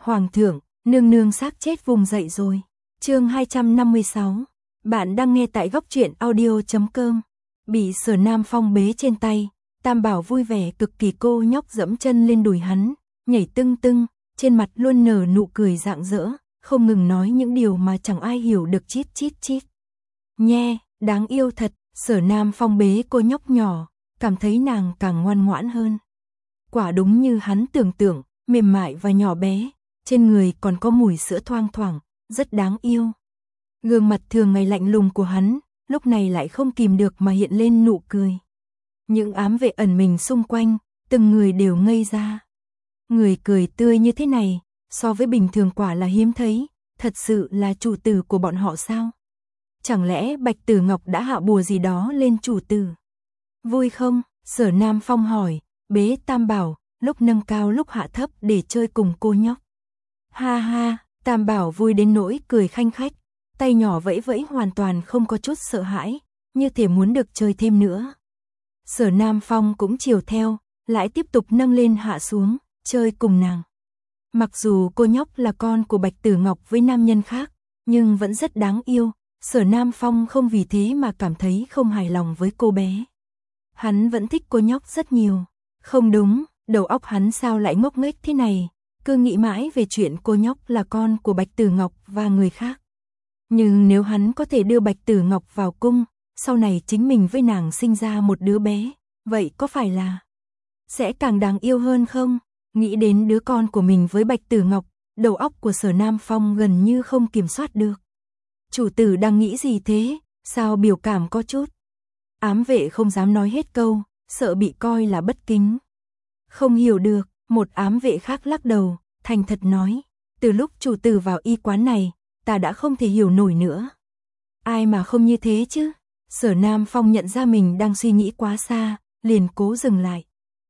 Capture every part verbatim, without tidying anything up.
Hoàng thượng, nương nương xác chết vùng dậy rồi. Chương hai trăm năm mươi sáu. Bạn đang nghe tại góc truyện audio chấm com. Bị Sở Nam Phong bế trên tay, Tam Bảo vui vẻ cực kỳ, cô nhóc dẫm chân lên đùi hắn, nhảy tưng tưng, trên mặt luôn nở nụ cười rạng rỡ, không ngừng nói những điều mà chẳng ai hiểu được, chít chít chít. Nhe, đáng yêu thật. Sở Nam Phong bế cô nhóc nhỏ, cảm thấy nàng càng ngoan ngoãn hơn. Quả đúng như hắn tưởng tượng, mềm mại và nhỏ bé, trên người còn có mùi sữa thoang thoảng, rất đáng yêu. Gương mặt thường ngày lạnh lùng của hắn, lúc này lại không kìm được mà hiện lên nụ cười. Những ám vệ ẩn mình xung quanh, từng người đều ngây ra. Người cười tươi như thế này, so với bình thường quả là hiếm thấy, thật sự là chủ tử của bọn họ sao? Chẳng lẽ Bạch Tử Ngọc đã hạ bùa gì đó lên chủ tử? Vui không? Sở Nam Phong hỏi, bế Tam Bảo, lúc nâng cao lúc hạ thấp để chơi cùng cô nhóc. Ha ha, Tam Bảo vui đến nỗi cười khanh khách, tay nhỏ vẫy vẫy hoàn toàn không có chút sợ hãi, như thể muốn được chơi thêm nữa. Sở Nam Phong cũng chiều theo, lại tiếp tục nâng lên hạ xuống, chơi cùng nàng. Mặc dù cô nhóc là con của Bạch Tử Ngọc với nam nhân khác, nhưng vẫn rất đáng yêu. Sở Nam Phong không vì thế mà cảm thấy không hài lòng với cô bé. Hắn vẫn thích cô nhóc rất nhiều. Không đúng, đầu óc hắn sao lại ngốc nghếch thế này, cứ nghĩ mãi về chuyện cô nhóc là con của Bạch Tử Ngọc và người khác. Nhưng nếu hắn có thể đưa Bạch Tử Ngọc vào cung, sau này chính mình với nàng sinh ra một đứa bé, vậy có phải là sẽ càng đáng yêu hơn không? Nghĩ đến đứa con của mình với Bạch Tử Ngọc, đầu óc của Sở Nam Phong gần như không kiểm soát được. Chủ tử đang nghĩ gì thế, sao biểu cảm có chút? Ám vệ không dám nói hết câu, sợ bị coi là bất kính. Không hiểu được, một ám vệ khác lắc đầu, thành thật nói, từ lúc chủ tử vào y quán này, ta đã không thể hiểu nổi nữa. Ai mà không như thế chứ? Sở Nam Phong nhận ra mình đang suy nghĩ quá xa, liền cố dừng lại.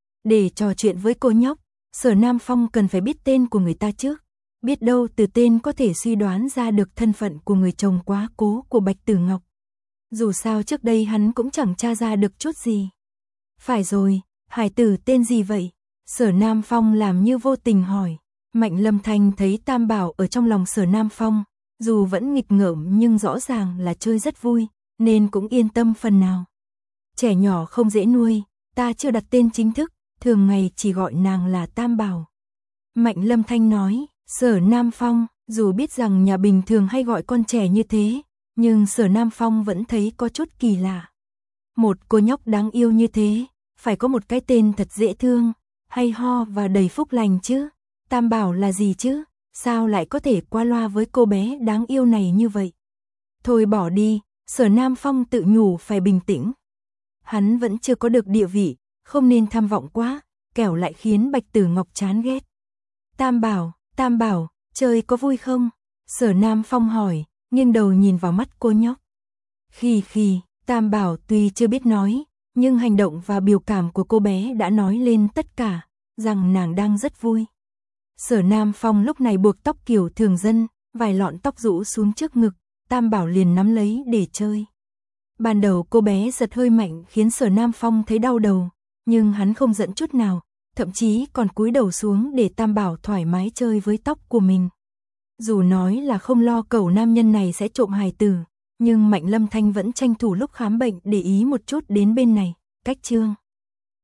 Để trò chuyện với cô nhóc, Sở Nam Phong cần phải biết tên của người ta trước. Biết đâu từ tên có thể suy đoán ra được thân phận của người chồng quá cố của Bạch Tử Ngọc. Dù sao trước đây hắn cũng chẳng tra ra được chút gì. Phải rồi, hải tử tên gì vậy? Sở Nam Phong làm như vô tình hỏi. Mạnh Lâm Thanh thấy Tam Bảo ở trong lòng Sở Nam Phong, dù vẫn nghịch ngợm nhưng rõ ràng là chơi rất vui, nên cũng yên tâm phần nào. Trẻ nhỏ không dễ nuôi, ta chưa đặt tên chính thức, thường ngày chỉ gọi nàng là Tam Bảo. Mạnh Lâm Thanh nói. Sở Nam Phong, dù biết rằng nhà bình thường hay gọi con trẻ như thế, nhưng Sở Nam Phong vẫn thấy có chút kỳ lạ. Một cô nhóc đáng yêu như thế, phải có một cái tên thật dễ thương, hay ho và đầy phúc lành chứ. Tam Bảo là gì chứ? Sao lại có thể qua loa với cô bé đáng yêu này như vậy? Thôi bỏ đi, Sở Nam Phong tự nhủ phải bình tĩnh. Hắn vẫn chưa có được địa vị, không nên tham vọng quá, kẻo lại khiến Bạch Tử Ngọc chán ghét. Tam Bảo, Tam Bảo, chơi có vui không? Sở Nam Phong hỏi, nghiêng đầu nhìn vào mắt cô nhóc. Khì khì, Tam Bảo tuy chưa biết nói, nhưng hành động và biểu cảm của cô bé đã nói lên tất cả, rằng nàng đang rất vui. Sở Nam Phong lúc này buộc tóc kiểu thường dân, vài lọn tóc rũ xuống trước ngực, Tam Bảo liền nắm lấy để chơi. Ban đầu cô bé giật hơi mạnh khiến Sở Nam Phong thấy đau đầu, nhưng hắn không giận chút nào. Thậm chí còn cúi đầu xuống để Tam Bảo thoải mái chơi với tóc của mình. Dù nói là không lo cẩu nam nhân này sẽ trộm hài tử, nhưng Mạnh Lâm Thanh vẫn tranh thủ lúc khám bệnh để ý một chút đến bên này, cách chương.